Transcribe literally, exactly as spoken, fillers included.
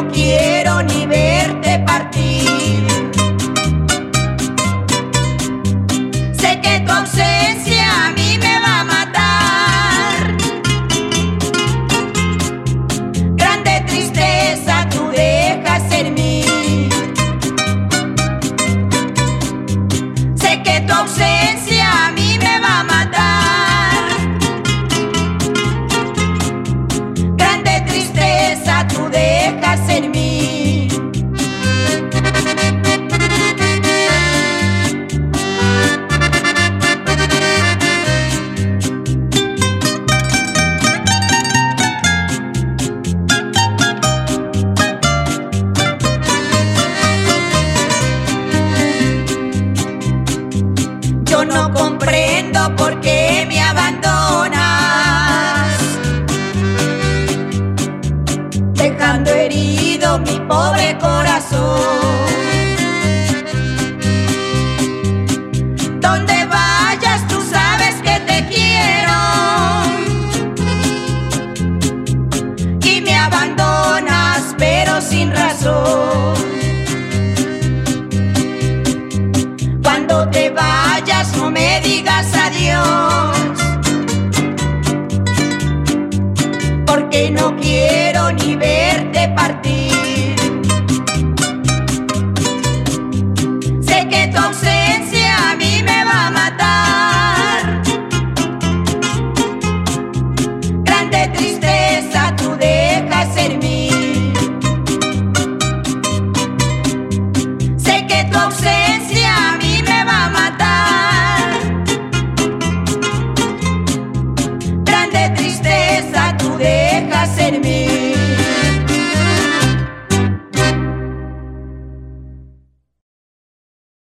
no quiero ni verte partir. Sé que tu ausencia a mí me va a matar. Grande tristeza tú dejas en mí. Sé que tu ausencia a mí me va a matar. Grande tristeza tú dejas en mí. Yo no comprendo por qué me abandonas, dejando herido mi pobre corazón. Donde vayas tú sabes que te quiero y me abandonas pero sin razón. Cuando te vayas no me digas adiós, porque no quiero ni verte partir. Sé que tu ausencia a mí me va a matar. Grande tristeza tú dejas en mí. Sé que tu ausencia